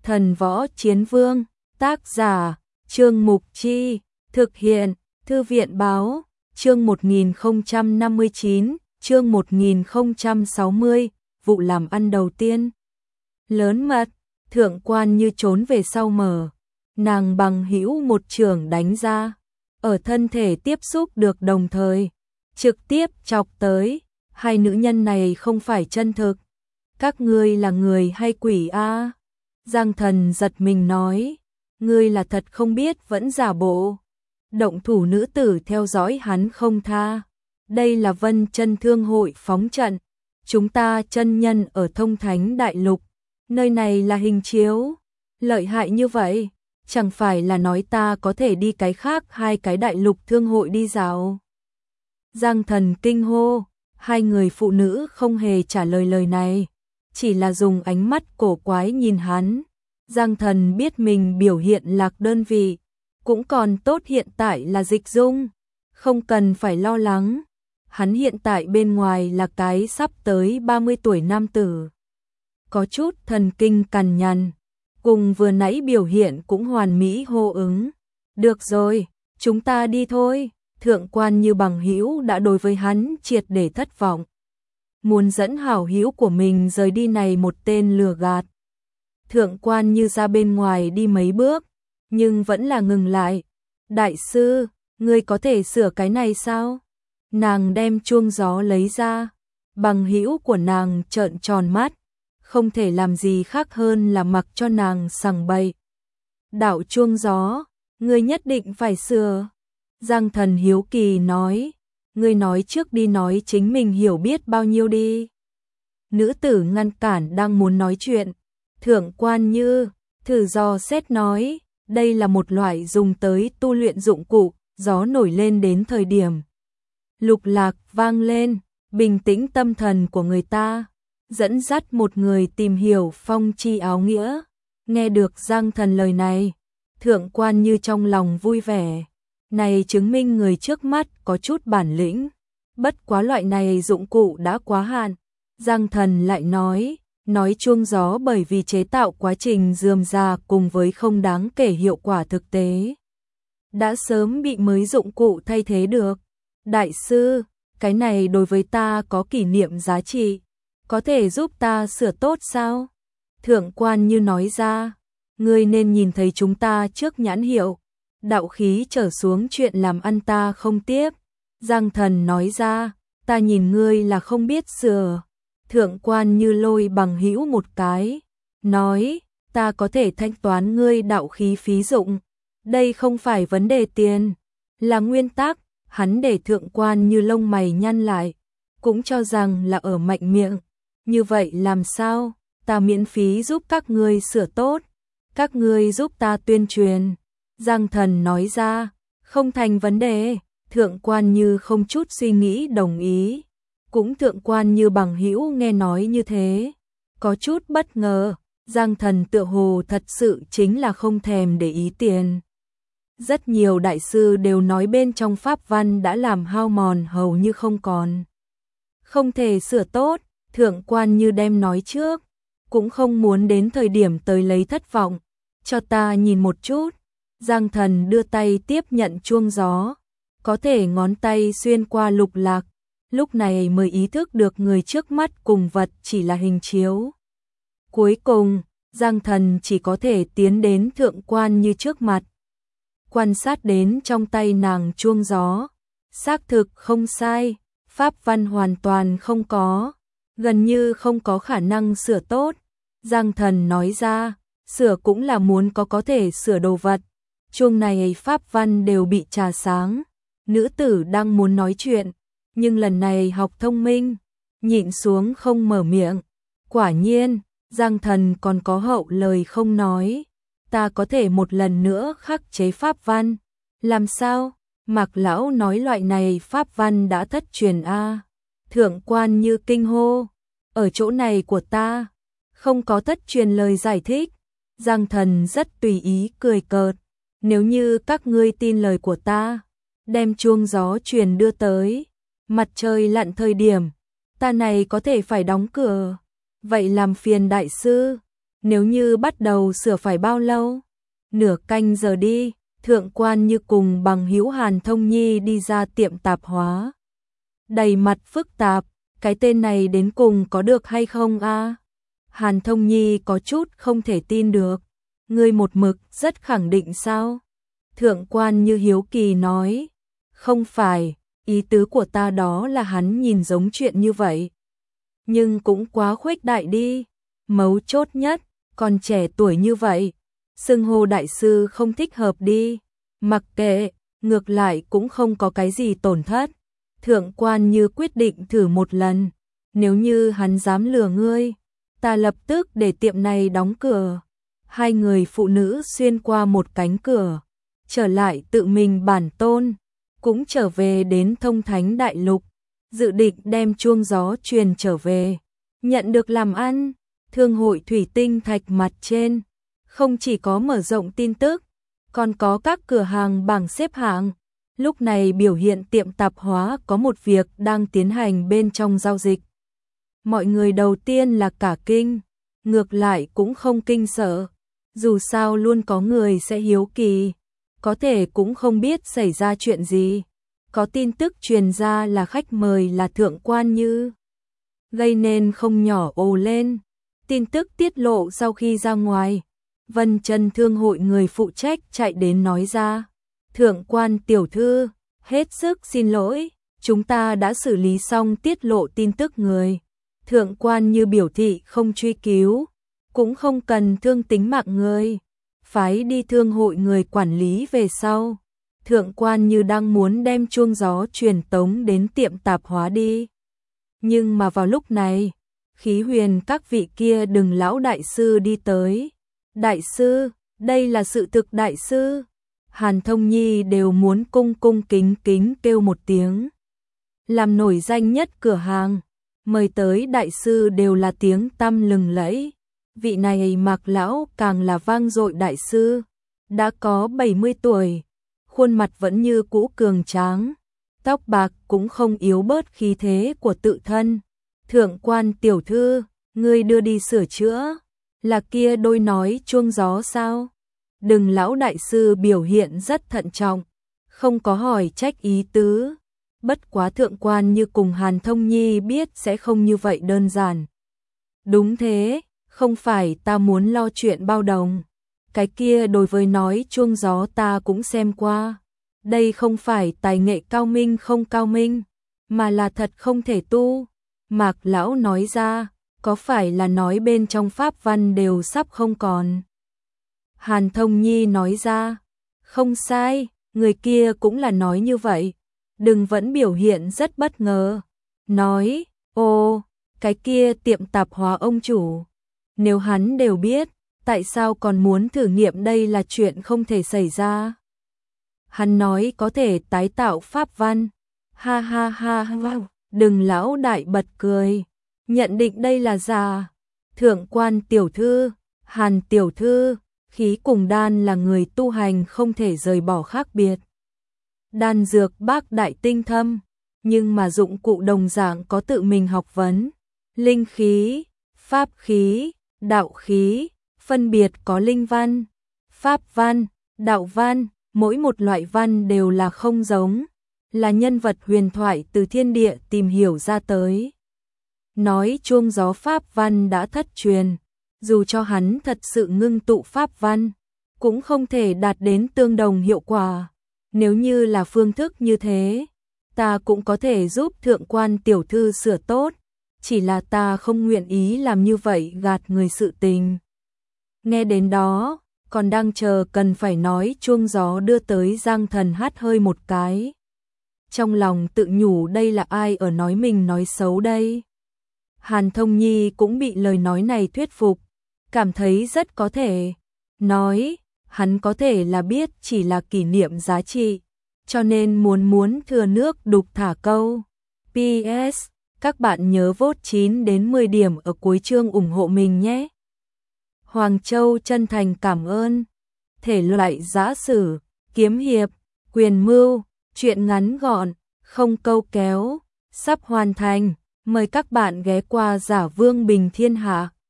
Thần Võ Chiến Vương, tác giả, Trương Mục Chi, thực hiện, Thư viện Báo, chương 1059, chương 1060, vụ làm ăn đầu tiên. Lớn mật, Thượng Quan Như trốn về sau mở, nàng bằng hữu một chưởng đánh ra, ở thân thể tiếp xúc được đồng thời, trực tiếp chọc tới, hai nữ nhân này không phải chân thực. Các ngươi là người hay quỷ a? Giang Thần giật mình nói, ngươi là thật không biết vẫn giả bộ. Động thủ nữ tử theo dõi hắn không tha. Đây là Vân Chân Thương hội phóng trận, chúng ta chân nhân ở Thông Thánh Đại Lục, nơi này là hình chiếu, lợi hại như vậy, chẳng phải là nói ta có thể đi cái khác hai cái đại lục thương hội đi dạo. Giang Thần kinh hô, hai người phụ nữ không hề trả lời lời này, chỉ là dùng ánh mắt cổ quái nhìn hắn. Giang Thần biết mình biểu hiện lạc đơn vị, cũng còn tốt hiện tại là Dịch Dung, không cần phải lo lắng. Hắn hiện tại bên ngoài là cái sắp tới 30 tuổi nam tử. Có chút thần kinh cằn nhằn, cùng vừa nãy biểu hiện cũng hoàn mỹ hô ứng. Được rồi, chúng ta đi thôi. Thượng Quan Như bằng hữu đã đối với hắn triệt để thất vọng. Muốn dẫn hảo hữu của mình rời đi này một tên lừa gạt. Thượng Quan Như ra bên ngoài đi mấy bước, nhưng vẫn là ngừng lại. Đại sư, ngươi có thể sửa cái này sao? Nàng đem chuông gió lấy ra, bằng hữu của nàng trợn tròn mắt, không thể làm gì khác hơn là mặc cho nàng sằng bậy. Đạo chuông gió, ngươi nhất định phải sửa. Giang Thần hiếu kỳ nói, ngươi nói trước đi, nói chính mình hiểu biết bao nhiêu đi. Nữ tử ngăn cản đang muốn nói chuyện. Thượng Quan Như thử dò xét nói, đây là một loại dùng tới tu luyện dụng cụ, gió nổi lên đến thời điểm lục lạc vang lên, bình tĩnh tâm thần của người ta, dẫn dắt một người tìm hiểu phong chi áo nghĩa. Nghe được Giang Thần lời này, Thượng Quan Như trong lòng vui vẻ, này chứng minh người trước mắt có chút bản lĩnh, bất quá loại này dụng cụ đã quá hạn. Giang Thần lại nói chuông gió bởi vì chế tạo quá trình rườm rà cùng với không đáng kể hiệu quả thực tế, đã sớm bị mới dụng cụ thay thế được. Đại sư, cái này đối với ta có kỷ niệm giá trị, có thể giúp ta sửa tốt sao? Thượng Quan Như nói ra, ngươi nên nhìn thấy chúng ta trước nhãn hiệu, đạo khí trở xuống chuyện làm ăn ta không tiếp. Giang Thần nói ra, ta nhìn ngươi là không biết sửa. Thượng Quan Như lôi bằng hữu một cái, nói, ta có thể thanh toán ngươi đạo khí phí dụng, đây không phải vấn đề tiền, là nguyên tắc. Hắn để Thượng Quan Như lông mày nhăn lại, cũng cho rằng là ở mạnh miệng. Như vậy làm sao, ta miễn phí giúp các ngươi sửa tốt, các ngươi giúp ta tuyên truyền. Giang Thần nói ra, không thành vấn đề. Thượng Quan Như không chút suy nghĩ đồng ý. Cũng Thượng Quan Như bằng hữu nghe nói như thế, có chút bất ngờ. Giang Thần tựa hồ thật sự chính là không thèm để ý tiền. Rất nhiều đại sư đều nói bên trong pháp văn đã làm hao mòn hầu như không còn, không thể sửa tốt. Thượng Quan Như đem nói trước, cũng không muốn đến thời điểm tới lấy thất vọng. Cho ta nhìn một chút. Giang Thần đưa tay tiếp nhận chuông gió, có thể ngón tay xuyên qua lục lạc, lúc này mới ý thức được người trước mắt cùng vật chỉ là hình chiếu. Cuối cùng, Giang Thần chỉ có thể tiến đến Thượng Quan Như trước mặt, quan sát đến trong tay nàng chuông gió, xác thực không sai, pháp văn hoàn toàn không có, gần như không có khả năng sửa tốt. Giang Thần nói ra, sửa cũng là muốn có thể sửa đồ vật, chuông này pháp văn đều bị trà sáng. Nữ tử đang muốn nói chuyện, nhưng lần này học thông minh, nhịn xuống không mở miệng. Quả nhiên, Giang Thần còn có hậu lời không nói. Ta có thể một lần nữa khắc chế pháp văn. Làm sao? Mạc lão nói loại này pháp văn đã thất truyền a. Thượng Quan Như kinh hô, ở chỗ này của ta không có thất truyền lời giải thích. Giang Thần rất tùy ý cười cợt, nếu như các ngươi tin lời của ta, đem chuông gió truyền đưa tới, mặt trời lặn thời điểm, ta này có thể phải đóng cửa. Vậy làm phiền đại sư. Nếu như bắt đầu sửa phải bao lâu? Nửa canh giờ đi. Thượng quan như cùng bằng hữu Hàn Thông Nhi đi ra tiệm tạp hóa. Đầy mặt phức tạp, cái tên này đến cùng có được hay không a? Hàn Thông Nhi có chút không thể tin được. Ngươi một mực rất khẳng định sao? Thượng quan như hiếu kỳ nói. Không phải, ý tứ của ta đó là hắn nhìn giống chuyện như vậy. Nhưng cũng quá khuếch đại đi. Mấu chốt nhất, còn trẻ tuổi như vậy. Xưng hô đại sư không thích hợp đi. Mặc kệ, ngược lại cũng không có cái gì tổn thất. Thượng quan như quyết định thử một lần. Nếu như hắn dám lừa ngươi, ta lập tức để tiệm này đóng cửa. Hai người phụ nữ xuyên qua một cánh cửa, trở lại tự mình bản tôn, cũng trở về đến Thông Thánh Đại Lục, dự định đem chuông gió truyền trở về. Nhận được làm ăn, thương hội thủy tinh thạch mặt trên, không chỉ có mở rộng tin tức, còn có các cửa hàng bảng xếp hạng. Lúc này biểu hiện tiệm tạp hóa có một việc đang tiến hành bên trong giao dịch. Mọi người đầu tiên là cả kinh, ngược lại cũng không kinh sợ. Dù sao luôn có người sẽ hiếu kỳ, có thể cũng không biết xảy ra chuyện gì. Có tin tức truyền ra là khách mời là Thượng quan Như, gây nên không nhỏ ồ lên. Tin tức tiết lộ sau khi ra ngoài, Vân Chân thương hội người phụ trách chạy đến nói ra. Thượng quan tiểu thư, hết sức xin lỗi, chúng ta đã xử lý xong tiết lộ tin tức người. Thượng quan Như biểu thị không truy cứu, cũng không cần thương tính mạng người, phái đi thương hội người quản lý về sau. Thượng quan Như đang muốn đem chuông gió truyền tống đến tiệm tạp hóa đi. Nhưng mà vào lúc này, Khí Huyền các vị kia đừng lão đại sư đi tới. Đại sư, đây là sự thực đại sư. Hàn Thông Nhi đều muốn cung cung kính kính kêu một tiếng. Làm nổi danh nhất cửa hàng, mời tới đại sư đều là tiếng tăm lừng lẫy. Vị này Mạc lão càng là vang dội đại sư, đã có 70 tuổi, khuôn mặt vẫn như cũ cường tráng, tóc bạc cũng không yếu bớt khí thế của tự thân. Thượng quan tiểu thư, ngươi đưa đi sửa chữa, là kia đôi nói chuông gió sao? Đừng lão đại sư biểu hiện rất thận trọng, không có hỏi trách ý tứ. Bất quá thượng quan như cùng Hàn Thông Nhi biết sẽ không như vậy đơn giản. Đúng thế, không phải ta muốn lo chuyện bao đồng. Cái kia đối với nói chuông gió ta cũng xem qua. Đây không phải tài nghệ cao minh không cao minh, mà là thật không thể tu. Mạc lão nói ra, có phải là nói bên trong pháp văn đều sắp không còn? Hàn Thông Nhi nói ra, không sai, người kia cũng là nói như vậy. Đừng vẫn biểu hiện rất bất ngờ. Nói, ô, cái kia tiệm tạp hóa ông chủ. Nếu hắn đều biết, tại sao còn muốn thử nghiệm đây là chuyện không thể xảy ra? Hắn nói có thể tái tạo pháp văn. Ha ha ha ha, đừng lão đại bật cười. Nhận định đây là giả. Thượng quan tiểu thư, Hàn tiểu thư, khí cùng đan là người tu hành không thể rời bỏ khác biệt. Đan dược bác đại tinh thâm, nhưng mà dụng cụ đồng dạng có tự mình học vấn. Linh khí, pháp khí, đạo khí, phân biệt có linh văn, pháp văn, đạo văn, mỗi một loại văn đều là không giống, là nhân vật huyền thoại từ thiên địa tìm hiểu ra tới. Nói chuông gió pháp văn đã thất truyền, dù cho hắn thật sự ngưng tụ pháp văn, cũng không thể đạt đến tương đồng hiệu quả. Nếu như là phương thức như thế, ta cũng có thể giúp thượng quan tiểu thư sửa tốt, chỉ là ta không nguyện ý làm như vậy gạt người sự tình. Nghe đến đó, còn đang chờ cần phải nói chuông gió đưa tới Giang Thần hắt hơi một cái. Trong lòng tự nhủ đây là ai ở nói mình nói xấu đây? Hàn Thông Nhi cũng bị lời nói này thuyết phục, cảm thấy rất có thể. Nói, hắn có thể là biết chỉ là kỷ niệm giá trị, cho nên muốn thừa nước đục thả câu. PS, các bạn nhớ vote 9 đến 10 điểm ở cuối chương ủng hộ mình nhé. Hoàng Châu chân thành cảm ơn. Thể loại giã sử, kiếm hiệp, quyền mưu, truyện ngắn gọn, không câu kéo, sắp hoàn thành. Mời các bạn ghé qua Giả Vương Bình Thiên Hạ.